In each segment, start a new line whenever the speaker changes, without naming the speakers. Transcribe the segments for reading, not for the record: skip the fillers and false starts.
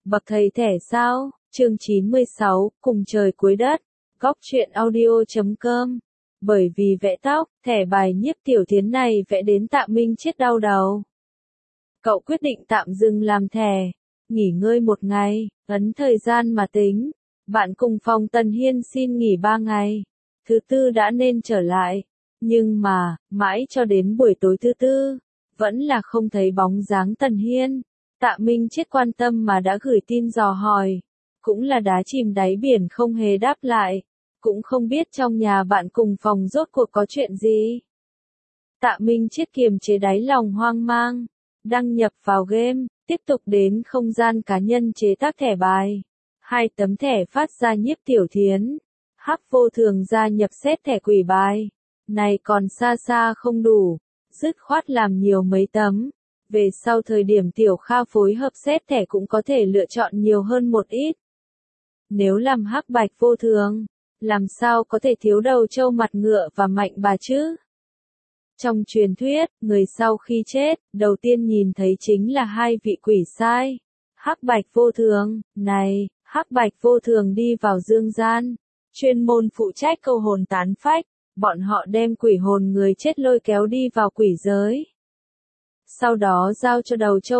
Bậc thầy thẻ sao? Chương 96, cùng trời cuối đất. Góc truyện audio.com. Bởi vì vẽ tóc, thẻ bài Nhiếp Tiểu Thiến này vẽ đến Tạ Minh chết đau đầu. Cậu quyết định tạm dừng làm thẻ, nghỉ ngơi một ngày, ấn thời gian mà tính. Bạn cùng phòng Tần Hiên xin nghỉ 3 ngày. Thứ tư đã nên trở lại. Nhưng mà, mãi cho đến buổi tối thứ tư, vẫn là không thấy bóng dáng Tần Hiên. Tạ Minh chết quan tâm mà đã gửi tin dò hỏi. Cũng là đá chìm đáy biển không hề đáp lại. Cũng không biết trong nhà bạn cùng phòng rốt cuộc có chuyện gì. Tạ Minh chết kiềm chế đáy lòng hoang mang. Đăng nhập vào game, tiếp tục đến không gian cá nhân chế tác thẻ bài. 2 tấm thẻ phát ra Nhiếp Tiểu Thiến. Hắc Vô Thường gia nhập xét thẻ quỷ bài. Này còn xa xa không đủ. Dứt khoát làm nhiều mấy tấm. Về sau thời điểm Tiểu Kha phối hợp xét thẻ cũng có thể lựa chọn nhiều hơn một ít. Nếu làm Hắc Bạch Vô Thường, làm sao có thể thiếu đầu trâu mặt ngựa và mạnh bà chứ? Trong truyền thuyết, người sau khi chết, đầu tiên nhìn thấy chính là 2 vị quỷ sai. Hắc Bạch Vô Thường, này, Hắc Bạch Vô Thường đi vào dương gian, chuyên môn phụ trách câu hồn tán phách, bọn họ đem quỷ hồn người chết lôi kéo đi vào quỷ giới. Sau đó giao cho đầu trâu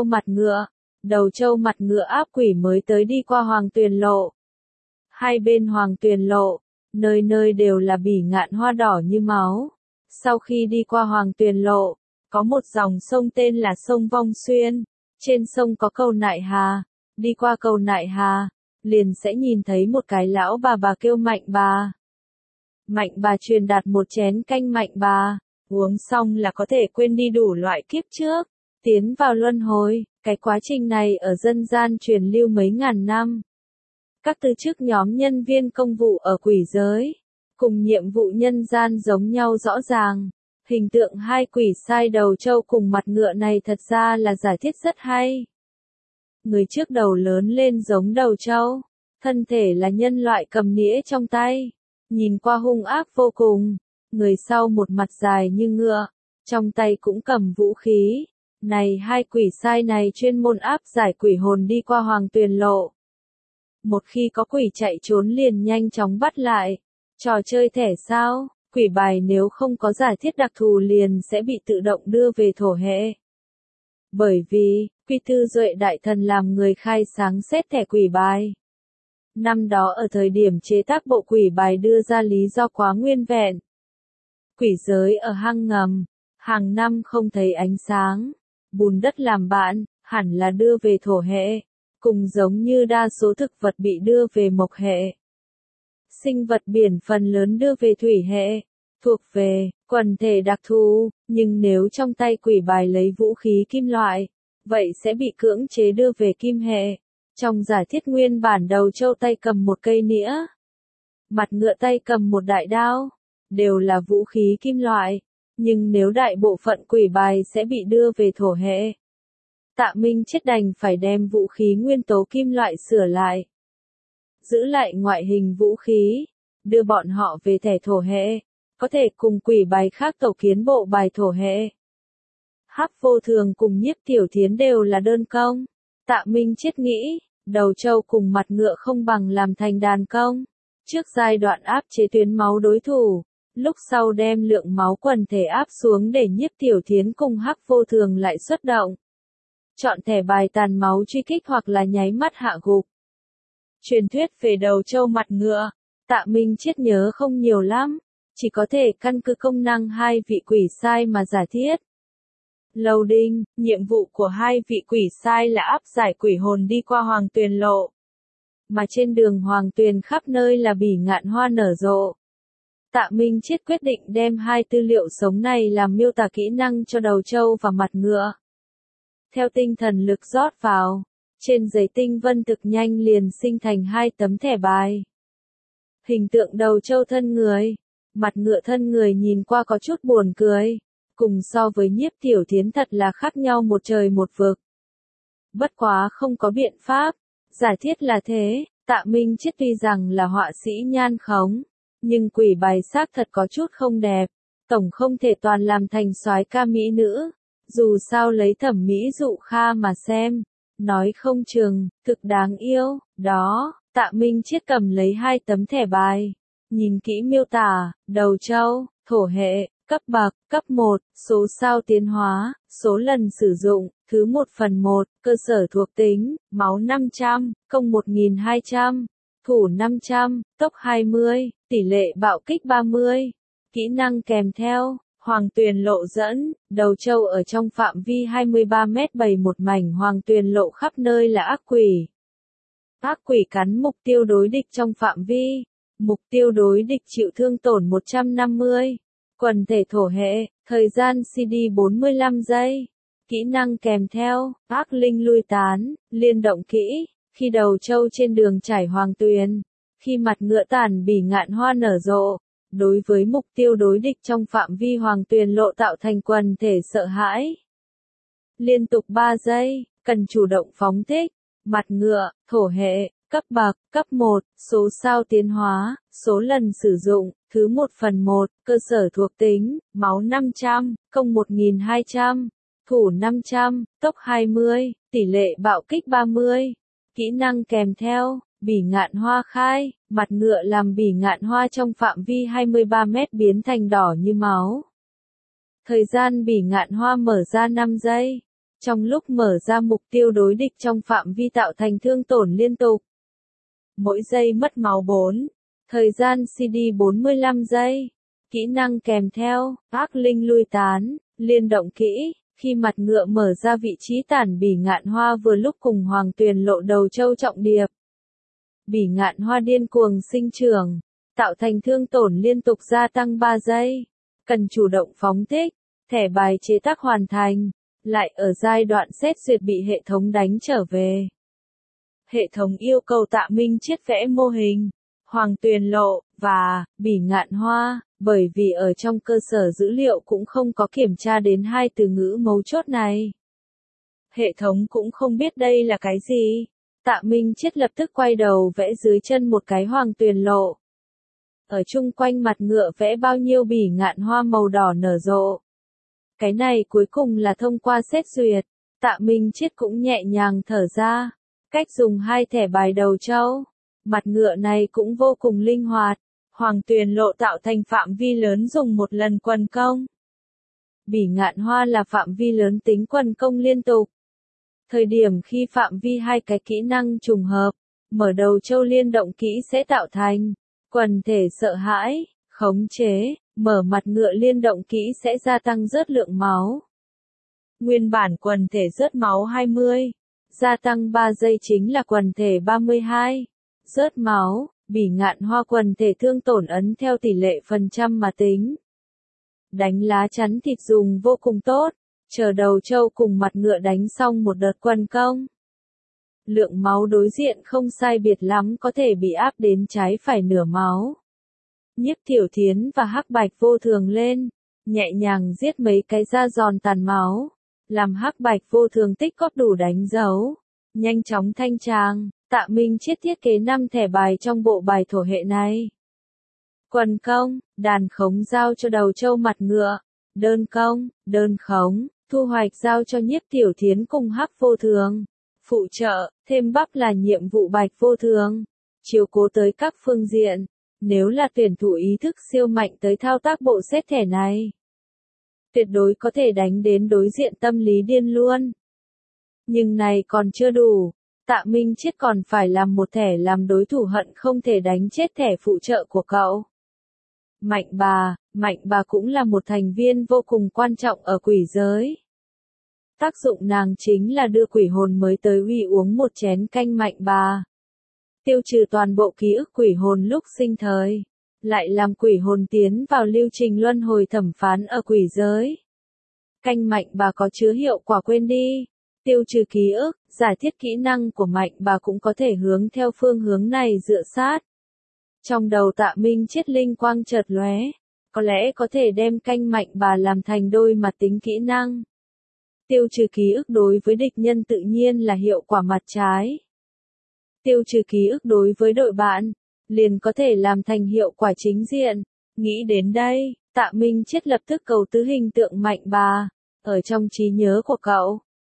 mặt ngựa áp quỷ mới tới đi qua Hoàng Tuyền Lộ. Hai bên Hoàng Tuyền Lộ, nơi nơi đều là bỉ ngạn hoa đỏ như máu. Sau khi đi qua Hoàng Tuyền Lộ, có một dòng sông tên là sông Vong Xuyên, trên sông có cầu Nại Hà, đi qua cầu Nại Hà, liền sẽ nhìn thấy một cái lão bà kêu Mạnh Bà. Mạnh Bà truyền đạt một chén canh Mạnh Bà, uống xong là có thể quên đi đủ loại kiếp trước, tiến vào luân hồi. Cái quá trình này ở dân gian truyền lưu mấy ngàn năm. Các tư chức nhóm nhân viên công vụ ở quỷ giới, cùng nhiệm vụ nhân gian giống nhau rõ ràng. Hình tượng 2 quỷ sai đầu trâu cùng mặt ngựa này thật ra là giải thích rất hay. Người trước đầu lớn lên giống đầu trâu, thân thể là nhân loại cầm nĩa trong tay, nhìn qua hung ác vô cùng. Người sau một mặt dài như ngựa, trong tay cũng cầm vũ khí. Này 2 quỷ sai này chuyên môn áp giải quỷ hồn đi qua Hoàng Tuyền Lộ. Một khi có quỷ chạy trốn liền nhanh chóng bắt lại. Trò chơi thẻ sao, quỷ bài nếu không có giải thiết đặc thù liền sẽ bị tự động đưa về thổ hệ. Bởi vì, Quy Tư Duệ Đại Thần làm người khai sáng xét thẻ quỷ bài. Năm đó ở thời điểm chế tác bộ quỷ bài đưa ra lý do quá nguyên vẹn. Quỷ giới ở hang ngầm, hàng năm không thấy ánh sáng, bùn đất làm bạn, hẳn là đưa về thổ hệ, cùng giống như đa số thực vật bị đưa về mộc hệ. Sinh vật biển phần lớn đưa về thủy hệ, thuộc về quần thể đặc thù, nhưng nếu trong tay quỷ bài lấy vũ khí kim loại, vậy sẽ bị cưỡng chế đưa về kim hệ. Trong giả thiết nguyên bản đầu trâu tay cầm một cây nĩa, mặt ngựa tay cầm một đại đao, đều là vũ khí kim loại, nhưng nếu đại bộ phận quỷ bài sẽ bị đưa về thổ hệ. Tạ Minh chết đành phải đem vũ khí nguyên tố kim loại sửa lại, giữ lại ngoại hình vũ khí, đưa bọn họ về thẻ thổ hệ, có thể cùng quỷ bài khác tẩu kiến bộ bài thổ hệ. Hắc Vô Thường cùng Nhiếp Tiểu Thiến đều là đơn công. Tạ Minh chết nghĩ, đầu trâu cùng mặt ngựa không bằng làm thành đàn công. Trước giai đoạn áp chế tuyến máu đối thủ, lúc sau đem lượng máu quần thể áp xuống để Nhiếp Tiểu Thiến cùng Hắc Vô Thường lại xuất động. Chọn thẻ bài tàn máu truy kích hoặc là nháy mắt hạ gục. Truyền thuyết về đầu trâu mặt ngựa, Tạ Minh chết nhớ không nhiều lắm, chỉ có thể căn cứ công năng 2 vị quỷ sai mà giả thiết. Loading, nhiệm vụ của 2 vị quỷ sai là áp giải quỷ hồn đi qua Hoàng Tuyền Lộ. Mà trên đường Hoàng Tuyền khắp nơi là bỉ ngạn hoa nở rộ. Tạ Minh chết quyết định đem 2 tư liệu sống này làm miêu tả kỹ năng cho đầu trâu và mặt ngựa. Theo tinh thần lực rót vào, trên giấy tinh vân thực nhanh liền sinh thành 2 tấm thẻ bài. Hình tượng đầu trâu thân người, mặt ngựa thân người nhìn qua có chút buồn cười, cùng so với Nhiếp Tiểu Thiến thật là khác nhau một trời một vực. Bất quá không có biện pháp, giả thiết là thế. Tạ Minh chết tuy rằng là họa sĩ nhan khống, nhưng quỷ bài xác thật có chút không đẹp, tổng không thể toàn làm thành soái ca mỹ nữ. Dù sao lấy thẩm mỹ dụ kha mà xem, Nói không chừng, thực đáng yêu, đó, Tạ Minh Chiết cầm lấy 2 tấm thẻ bài. Nhìn kỹ miêu tả, đầu trâu, thổ hệ, cấp bậc, cấp 1, số sao tiến hóa, số lần sử dụng, thứ 1/1, cơ sở thuộc tính, máu 500, công 1200, thủ 500, tốc 20, tỷ lệ bạo kích 30. Kỹ năng kèm theo, Hoàng Tuyền Lộ dẫn, đầu trâu ở trong phạm vi 23 mét bày một mảnh Hoàng Tuyền Lộ khắp nơi là ác quỷ. Ác quỷ cắn mục tiêu đối địch trong phạm vi. Mục tiêu đối địch chịu thương tổn 150. Quần thể thổ hệ, thời gian CD 45 giây. Kỹ năng kèm theo, ác linh lui tán, liên động kỹ, khi đầu trâu trên đường chảy Hoàng Tuyền, khi mặt ngựa tản bỉ ngạn hoa nở rộ, đối với mục tiêu đối địch trong phạm vi Hoàng Tuyền Lộ tạo thành quần thể sợ hãi. Liên tục 3 giây, cần chủ động phóng thích, mặt ngựa, thổ hệ, cấp bậc, cấp 1, số sao tiến hóa, số lần sử dụng, thứ 1/1, cơ sở thuộc tính, máu 500, công 1200, thủ 500, tốc 20, tỷ lệ bạo kích 30. Kỹ năng kèm theo, bỉ ngạn hoa khai, mặt ngựa làm bỉ ngạn hoa trong phạm vi 23 mét biến thành đỏ như máu. Thời gian bỉ ngạn hoa mở ra 5 giây. Trong lúc mở ra mục tiêu đối địch trong phạm vi tạo thành thương tổn liên tục. Mỗi giây mất máu 4. Thời gian CD 45 giây. Kỹ năng kèm theo, ác linh lui tán, liên động kỹ, khi mặt ngựa mở ra vị trí tản bỉ ngạn hoa vừa lúc cùng Hoàng Tuyền Lộ đầu trâu trọng điệp. Bỉ ngạn hoa điên cuồng sinh trưởng, tạo thành thương tổn liên tục gia tăng 3 giây. Cần chủ động phóng thích, thẻ bài chế tác hoàn thành, lại ở giai đoạn xét duyệt bị hệ thống đánh trở về. Hệ thống yêu cầu Tạ Minh Chiết vẽ mô hình, Hoàng Tuyền Lộ, và bỉ ngạn hoa, bởi vì ở trong cơ sở dữ liệu cũng không có kiểm tra đến 2 từ ngữ mấu chốt này. Hệ thống cũng không biết đây là cái gì. Tạ Minh Chiết lập tức quay đầu vẽ dưới chân một cái Hoàng Tuyền Lộ. Ở chung quanh mặt ngựa vẽ bao nhiêu bỉ ngạn hoa màu đỏ nở rộ. Cái này cuối cùng là thông qua xét duyệt. Tạ Minh Chiết cũng nhẹ nhàng thở ra. Cách dùng 2 thẻ bài đầu trâu. Mặt ngựa này cũng vô cùng linh hoạt. Hoàng Tuyền Lộ tạo thành phạm vi lớn dùng một lần quần công. Bỉ ngạn hoa là phạm vi lớn tính quần công liên tục. Thời điểm khi phạm vi 2 cái kỹ năng trùng hợp, mở đầu trâu liên động kỹ sẽ tạo thành quần thể sợ hãi, khống chế, mở mặt ngựa liên động kỹ sẽ gia tăng rớt lượng máu. Nguyên bản quần thể rớt máu 20, gia tăng 3 giây chính là quần thể 32. Rớt máu, bỉ ngạn hoa quần thể thương tổn ấn theo tỷ lệ phần trăm mà tính. Đánh lá chắn thịt dùng vô cùng tốt, chờ đầu trâu cùng mặt ngựa đánh xong một đợt quần công. Lượng máu đối diện không sai biệt lắm có thể bị áp đến trái phải nửa máu. Nhiếp Thiểu Thiến và Hắc Bạch Vô Thường lên, nhẹ nhàng giết mấy cái da giòn tàn máu, làm Hắc Bạch Vô Thường tích góp đủ đánh dấu, nhanh chóng thanh tràng. Tạ Minh Chiết thiết kế 5 thẻ bài trong bộ bài thổ hệ này. Quần công, đàn khống giao cho đầu trâu mặt ngựa, đơn công, đơn khống, thu hoạch giao cho Nhiếp Tiểu Thiến cùng Hắc Vô Thường. Phụ trợ, thêm bắp là nhiệm vụ Bạch Vô Thường. Chiếu cố tới các phương diện, nếu là tuyển thủ ý thức siêu mạnh tới thao tác bộ set thẻ này. Tuyệt đối có thể đánh đến đối diện tâm lý điên luôn. Nhưng này còn chưa đủ. Tạ Minh Chiết còn phải làm một thẻ làm đối thủ hận không thể đánh chết thẻ phụ trợ của cậu. Mạnh bà cũng là một thành viên vô cùng quan trọng ở quỷ giới. Tác dụng nàng chính là đưa quỷ hồn mới tới uy uống một chén canh mạnh bà. Tiêu trừ toàn bộ ký ức quỷ hồn lúc sinh thời. Lại làm quỷ hồn tiến vào lưu trình luân hồi thẩm phán ở quỷ giới. Canh mạnh bà có chứa hiệu quả quên đi. Tiêu trừ ký ức, giải thiết kỹ năng của mạnh bà cũng có thể hướng theo phương hướng này dựa sát. Trong đầu Tạ Minh Chiết linh quang chợt lóe, có lẽ có thể đem canh mạnh bà làm thành đôi mặt tính kỹ năng. Tiêu trừ ký ức đối với địch nhân tự nhiên là hiệu quả mặt trái. Tiêu trừ ký ức đối với đội bạn, liền có thể làm thành hiệu quả chính diện. Nghĩ đến đây, Tạ Minh Chiết lập tức cầu tứ hình tượng mạnh bà, ở trong trí nhớ của cậu.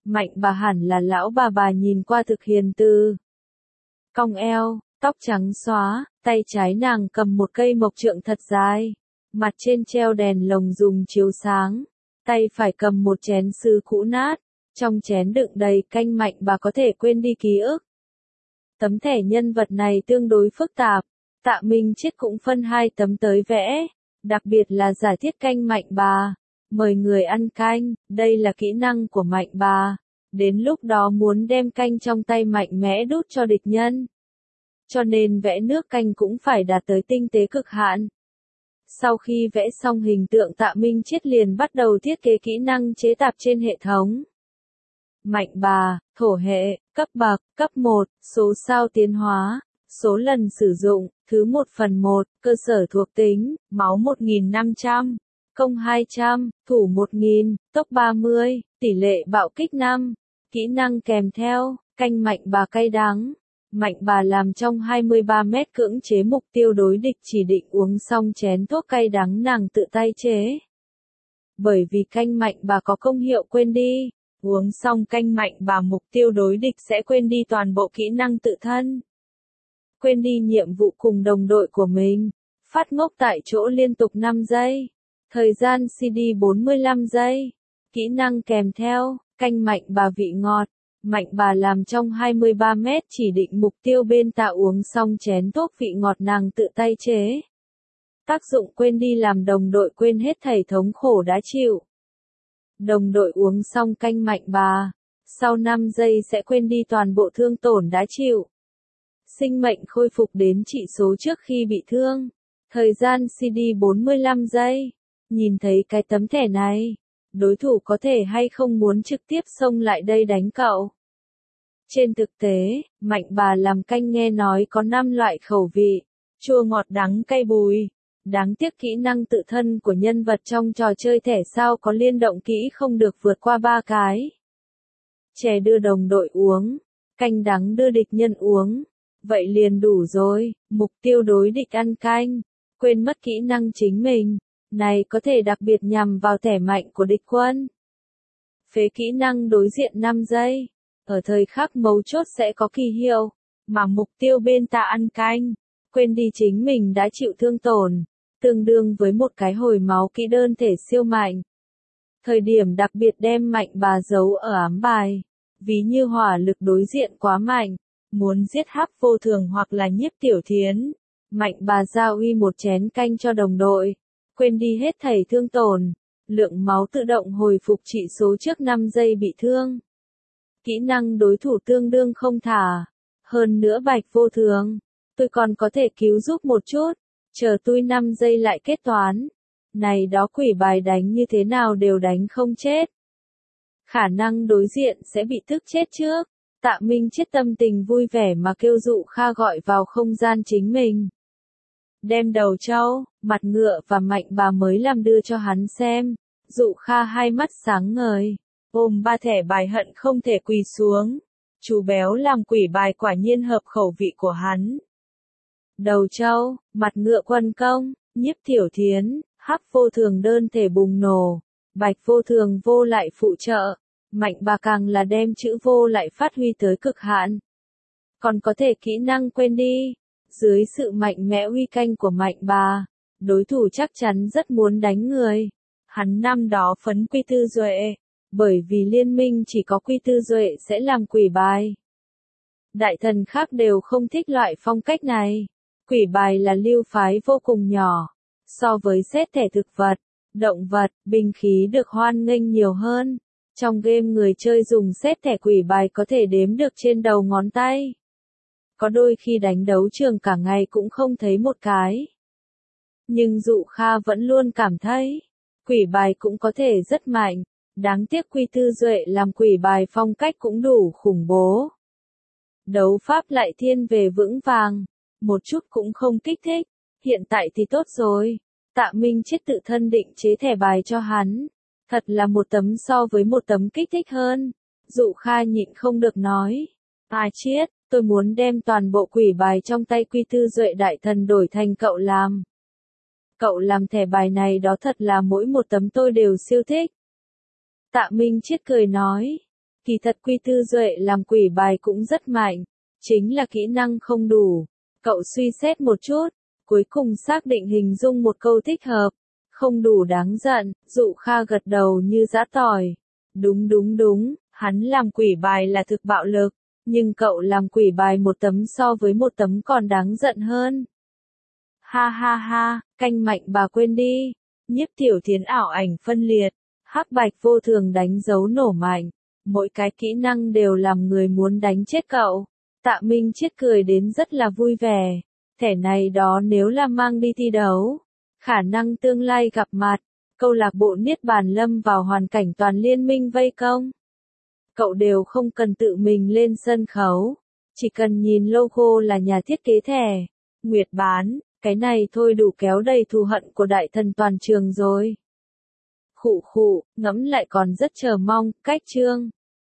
Mạnh bà hẳn là lão bà nhìn qua thực hiền từ. Cong eo, tóc trắng xóa, tay trái nàng cầm một cây mộc trượng thật dài. Mặt trên treo đèn lồng dùng chiếu sáng. Tay phải cầm một chén sứ cũ nát. Trong chén đựng đầy canh Mạnh bà có thể quên đi ký ức. Tấm thẻ nhân vật này tương đối phức tạp. Tạ Minh Chiết cũng phân 2 tấm tới vẽ. Đặc biệt là giải thiết canh Mạnh bà. Mời người ăn canh, đây là kỹ năng của Mạnh bà. Đến lúc đó muốn đem canh trong tay mạnh mẽ đút cho địch nhân. Cho nên vẽ nước canh cũng phải đạt tới tinh tế cực hạn. Sau khi vẽ xong hình tượng Tạ Minh Chiết liền bắt đầu thiết kế kỹ năng chế tạp trên hệ thống. Mạnh bà, thổ hệ, cấp bậc, cấp 1, số sao tiến hóa, số lần sử dụng, thứ 1/1, cơ sở thuộc tính, máu 1500, công 200, thủ 1000, tốc 30, tỷ lệ bạo kích 5, kỹ năng kèm theo, canh Mạnh bà cay đắng. Mạnh bà làm trong 23 mét cưỡng chế mục tiêu đối địch chỉ định uống xong chén thuốc cay đắng nàng tự tay chế. Bởi vì canh Mạnh bà có công hiệu quên đi. Uống xong canh Mạnh bà mục tiêu đối địch sẽ quên đi toàn bộ kỹ năng tự thân. Quên đi nhiệm vụ cùng đồng đội của mình. Phát ngốc tại chỗ liên tục 5 giây. Thời gian CD 45 giây. Kỹ năng kèm theo, canh Mạnh bà vị ngọt. Mạnh bà làm trong 23 mét chỉ định mục tiêu bên tạ uống xong chén thuốc vị ngọt nàng tự tay chế. Tác dụng quên đi làm đồng đội quên hết thảy thống khổ đã chịu. Đồng đội uống xong canh Mạnh bà, sau 5 giây sẽ quên đi toàn bộ thương tổn đã chịu. Sinh mệnh khôi phục đến trị số trước khi bị thương. Thời gian CD 45 giây. Nhìn thấy cái tấm thẻ này, đối thủ có thể hay không muốn trực tiếp xông lại đây đánh cậu. Trên thực tế, Mạnh bà làm canh nghe nói có 5 loại khẩu vị, chua ngọt đắng cay bùi. Đáng tiếc kỹ năng tự thân của nhân vật trong trò chơi thẻ sao có liên động kỹ không được vượt qua 3 cái. Chè đưa đồng đội uống, canh đắng đưa địch nhân uống. Vậy liền đủ rồi, mục tiêu đối địch ăn canh, quên mất kỹ năng chính mình. Này có thể đặc biệt nhằm vào thẻ mạnh của địch quân. Phế kỹ năng đối diện 5 giây. Ở thời khắc mấu chốt sẽ có kỳ hiệu, mà mục tiêu bên ta ăn canh, quên đi chính mình đã chịu thương tổn, tương đương với một cái hồi máu kỹ đơn thể siêu mạnh. Thời điểm đặc biệt đem Mạnh bà giấu ở ám bài, ví như hỏa lực đối diện quá mạnh, muốn giết Hắc Vô Thường hoặc là Nhiếp Tiểu Thiến. Mạnh bà giao uy một chén canh cho đồng đội, quên đi hết thảy thương tổn, lượng máu tự động hồi phục trị số trước 5 giây bị thương. Kỹ năng đối thủ tương đương không thả. Hơn nữa Bạch Vô Thường, tôi còn có thể cứu giúp một chút, chờ tôi 5 giây lại kết toán. Này đó quỷ bài đánh như thế nào đều đánh không chết. Khả năng đối diện sẽ bị tức chết trước. Tạ Minh Chiết tâm tình vui vẻ mà kêu Dụ Kha gọi vào không gian chính mình. Đem đầu trâu, mặt ngựa và Mạnh bà mới làm đưa cho hắn xem. Dụ Kha hai mắt sáng ngời, ôm 3 thẻ bài hận không thể quỳ xuống. Chú béo làm quỷ bài quả nhiên hợp khẩu vị của hắn. Đầu trâu, mặt ngựa quân công, Nhiếp Tiểu Thiến, Hắc Vô Thường đơn thể bùng nổ, Bạch Vô Thường vô lại phụ trợ, Mạnh bà càng là đem chữ vô lại phát huy tới cực hạn. Còn có thể kỹ năng quên đi. Dưới sự mạnh mẽ uy canh của Mạnh bà, đối thủ chắc chắn rất muốn đánh người. Hắn năm đó phấn Quy Tư Duệ, bởi vì liên minh chỉ có Quy Tư Duệ sẽ làm quỷ bài. Đại thần khác đều không thích loại phong cách này. Quỷ bài là lưu phái vô cùng nhỏ. So với set thẻ thực vật, động vật, binh khí được hoan nghênh nhiều hơn. Trong game người chơi dùng set thẻ quỷ bài có thể đếm được trên đầu ngón tay. Có đôi khi đánh đấu trường cả ngày cũng không thấy một cái. Nhưng Dụ Kha vẫn luôn cảm thấy, quỷ bài cũng có thể rất mạnh. Đáng tiếc Quy Tư Duệ làm quỷ bài phong cách cũng đủ khủng bố. Đấu pháp lại thiên về vững vàng, một chút cũng không kích thích. Hiện tại thì tốt rồi. Tạ Minh Chiết tự thân định chế thẻ bài cho hắn. Thật là một tấm so với một tấm kích thích hơn. Dụ Kha nhịn không được nói. À Chiết, tôi muốn đem toàn bộ quỷ bài trong tay Quy Tư Duệ đại thần đổi thành cậu làm. Cậu làm thẻ bài này đó thật là mỗi một tấm tôi đều siêu thích. Tạ Minh Chiết cười nói. Kỳ thật Quy Tư Duệ làm quỷ bài cũng rất mạnh, chính là kỹ năng không đủ. Cậu suy xét một chút, cuối cùng xác định hình dung một câu thích hợp, không đủ đáng giận, Dụ Kha gật đầu như giã tỏi. Đúng, hắn làm quỷ bài là thực bạo lực, nhưng cậu làm quỷ bài một tấm so với một tấm còn đáng giận hơn. Ha, canh mạnh bà quên đi. Nhiếp Tiểu Thiến ảo ảnh phân liệt, hắc bạch vô thường đánh dấu nổ mạnh, mỗi cái kỹ năng đều làm người muốn đánh chết cậu. Tạ Minh Chiết cười đến rất là vui vẻ, thẻ này đó nếu là mang đi thi đấu, khả năng tương lai gặp mặt, câu lạc bộ Niết Bàn lâm vào hoàn cảnh toàn liên minh vây công. Cậu đều không cần tự mình lên sân khấu, chỉ cần nhìn logo là nhà thiết kế thẻ. Nguyệt Bán, cái này thôi đủ kéo đầy thù hận của đại thần toàn trường rồi. Khụ, ngẫm lại còn rất chờ mong, cách chương.